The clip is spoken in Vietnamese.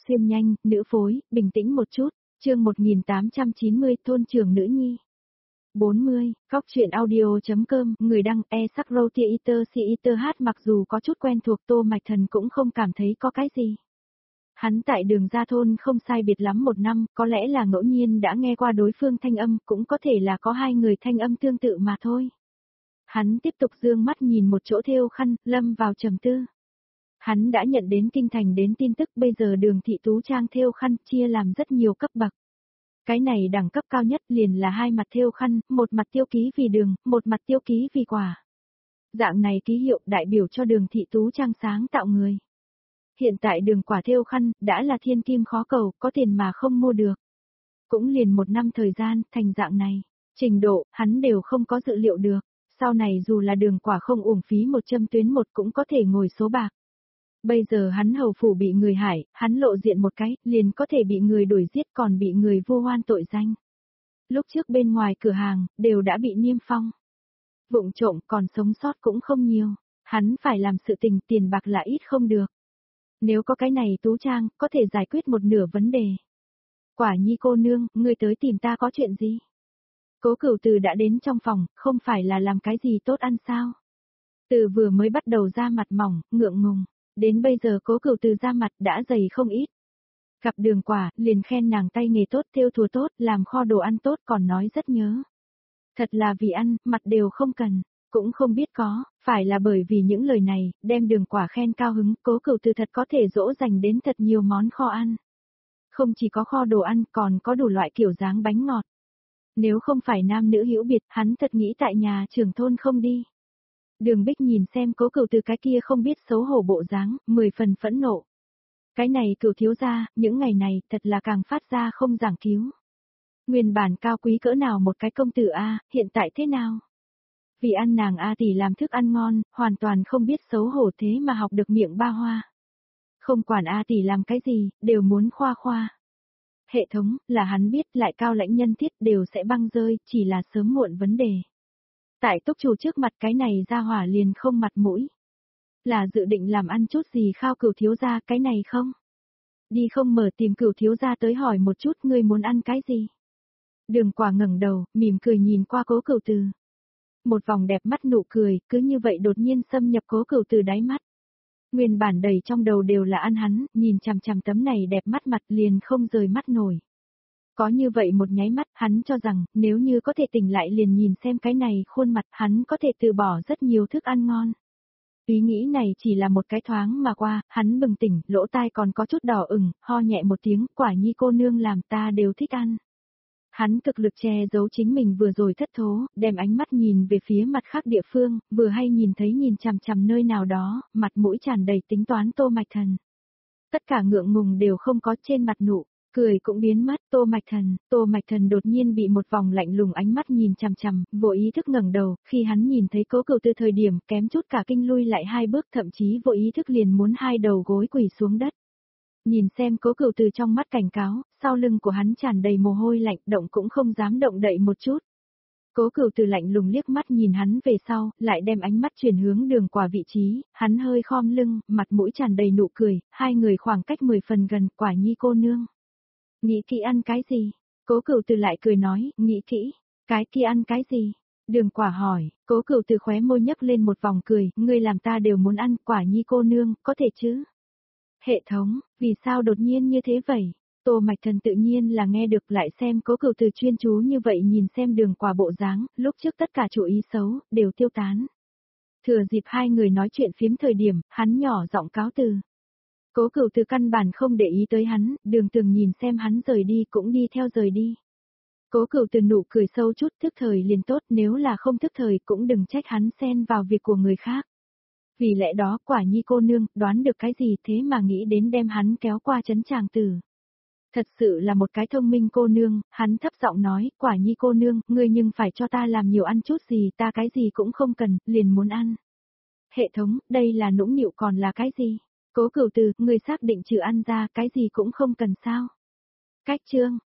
xuyên nhanh, nữ phối, bình tĩnh một chút, chương 1890 thôn trưởng nữ nhi. 40, góc truyện audio.com, người đăng e-sắc-rô-tia-iter-si-iter hát mặc dù có chút quen thuộc Tô Mạch Thần cũng không cảm thấy có cái gì. Hắn tại đường ra thôn không sai biệt lắm 1 năm, có lẽ là ngẫu nhiên đã nghe qua đối phương thanh âm, cũng có thể là có hai người thanh âm tương tự mà thôi. Hắn tiếp tục dương mắt nhìn một chỗ thêu khăn, lâm vào trầm tư. Hắn đã nhận đến kinh thành đến tin tức bây giờ đường thị tú trang thêu khăn chia làm rất nhiều cấp bậc. Cái này đẳng cấp cao nhất liền là hai mặt thêu khăn, một mặt tiêu ký vì đường, một mặt tiêu ký vì quả. Dạng này ký hiệu đại biểu cho đường thị tú trang sáng tạo người. Hiện tại đường quả thêu khăn đã là thiên kim khó cầu, có tiền mà không mua được. Cũng liền 1 năm thời gian, thành dạng này, trình độ, hắn đều không có dự liệu được. Sau này dù là đường quả không uổng phí 1 châm tuyến cũng có thể ngồi số bạc. Bây giờ hắn hầu phủ bị người hại, hắn lộ diện một cái, liền có thể bị người đuổi giết còn bị người vu oan tội danh. Lúc trước bên ngoài cửa hàng, đều đã bị niêm phong. Vụng trộm còn sống sót cũng không nhiều, hắn phải làm sự tình tiền bạc là ít không được. Nếu có cái này tú trang, có thể giải quyết một nửa vấn đề. Quả nhi cô nương, ngươi tới tìm ta có chuyện gì? Cố Cửu Từ đã đến trong phòng, không phải là làm cái gì tốt ăn sao? Từ vừa mới bắt đầu ra mặt mỏng, ngượng ngùng, đến bây giờ Cố Cửu Từ ra mặt đã dày không ít. Gặp đường quả, liền khen nàng tay nghề tốt, thêu thùa tốt, làm kho đồ ăn tốt còn nói rất nhớ. Thật là vì ăn, mặt đều không cần, cũng không biết có, phải là bởi vì những lời này, đem đường quả khen cao hứng, Cố Cửu Từ thật có thể dỗ dành đến thật nhiều món kho ăn. Không chỉ có kho đồ ăn, còn có đủ loại kiểu dáng bánh ngọt. Nếu không phải nam nữ hữu biệt, hắn thật nghĩ tại nhà trưởng thôn không đi. Đường Bích nhìn xem Cố Cửu Từ cái kia không biết xấu hổ bộ dáng, 10 phần phẫn nộ. Cái này Cửu thiếu gia, những ngày này thật là càng phát ra không giảng cứu. Nguyên bản cao quý cỡ nào một cái công tử a, hiện tại thế nào? Vì ăn nàng a tỷ làm thức ăn ngon, hoàn toàn không biết xấu hổ thế mà học được miệng ba hoa. Không quản a tỷ làm cái gì, đều muốn khoa khoa. Hệ thống, là hắn biết lại cao lãnh nhân thiết đều sẽ băng rơi, chỉ là sớm muộn vấn đề. Tại túc chủ trước mặt cái này ra hỏa liền không mặt mũi. Là dự định làm ăn chút gì khao Cửu thiếu gia cái này không? Đi không mở tìm Cửu thiếu gia tới hỏi một chút ngươi muốn ăn cái gì? Đường quả ngẩng đầu, mỉm cười nhìn qua Cố Cửu Từ. Một vòng đẹp mắt nụ cười, cứ như vậy đột nhiên xâm nhập Cố Cửu Từ đáy mắt. Nguyên bản đầy trong đầu đều là ăn hắn, nhìn chằm chằm tấm này đẹp mắt mặt liền không rời mắt nổi. Có như vậy một nháy mắt, hắn cho rằng, nếu như có thể tỉnh lại liền nhìn xem cái này khuôn mặt, hắn có thể từ bỏ rất nhiều thức ăn ngon. Ý nghĩ này chỉ là một cái thoáng mà qua, hắn bừng tỉnh, lỗ tai còn có chút đỏ ửng, ho nhẹ một tiếng, quả nhi cô nương làm ta đều thích ăn. Hắn cực lực che giấu chính mình vừa rồi thất thố, đem ánh mắt nhìn về phía mặt khác địa phương, vừa hay nhìn thấy nhìn chằm chằm nơi nào đó, mặt mũi tràn đầy tính toán Tô Mạch Thần. Tất cả ngượng ngùng đều không có trên mặt nụ, cười cũng biến mất. Tô Mạch Thần đột nhiên bị một vòng lạnh lùng ánh mắt nhìn chằm chằm, vô ý thức ngẩng đầu, khi hắn nhìn thấy Cố Cửu Từ thời điểm kém chút cả kinh lui lại 2 bước, thậm chí vô ý thức liền muốn 2 đầu gối quỳ xuống đất. Nhìn xem Cố Cửu Từ trong mắt cảnh cáo, sau lưng của hắn tràn đầy mồ hôi lạnh, động cũng không dám động đậy một chút. Cố Cửu Từ lạnh lùng liếc mắt nhìn hắn về sau, lại đem ánh mắt chuyển hướng đường quả vị trí, hắn hơi khom lưng, mặt mũi tràn đầy nụ cười, hai người khoảng cách 10 phần gần, quả nhi cô nương. Nghĩ kỹ ăn cái gì? Cố Cửu Từ lại cười nói, nghĩ kỹ, cái kia ăn cái gì? Đường quả hỏi, Cố Cửu Từ khóe môi nhấc lên một vòng cười, ngươi làm ta đều muốn ăn, quả nhi cô nương, có thể chứ? Hệ thống, vì sao đột nhiên như thế vậy? Tô Mạch Thần tự nhiên là nghe được lại xem Cố Cửu Từ chuyên chú như vậy nhìn xem đường quả bộ dáng, lúc trước tất cả chủ ý xấu, đều tiêu tán. Thừa dịp hai người nói chuyện phiếm thời điểm, hắn nhỏ giọng cáo từ. Cố Cửu Từ căn bản không để ý tới hắn, đường Tường nhìn xem hắn rời đi cũng đi theo rời đi. Cố Cửu Từ nụ cười sâu chút, thức thời liền tốt, nếu là không thức thời cũng đừng trách hắn xen vào việc của người khác. Vì lẽ đó quả nhi cô nương, đoán được cái gì thế mà nghĩ đến đem hắn kéo qua trấn Tràng Tử. Thật sự là một cái thông minh cô nương, hắn thấp giọng nói, quả nhi cô nương, ngươi nhưng phải cho ta làm nhiều ăn chút gì, ta cái gì cũng không cần, liền muốn ăn. Hệ thống, đây là nũng nịu còn là cái gì? Cố Cửu Từ, ngươi xác định trừ ăn ra, cái gì cũng không cần sao? Cách chương,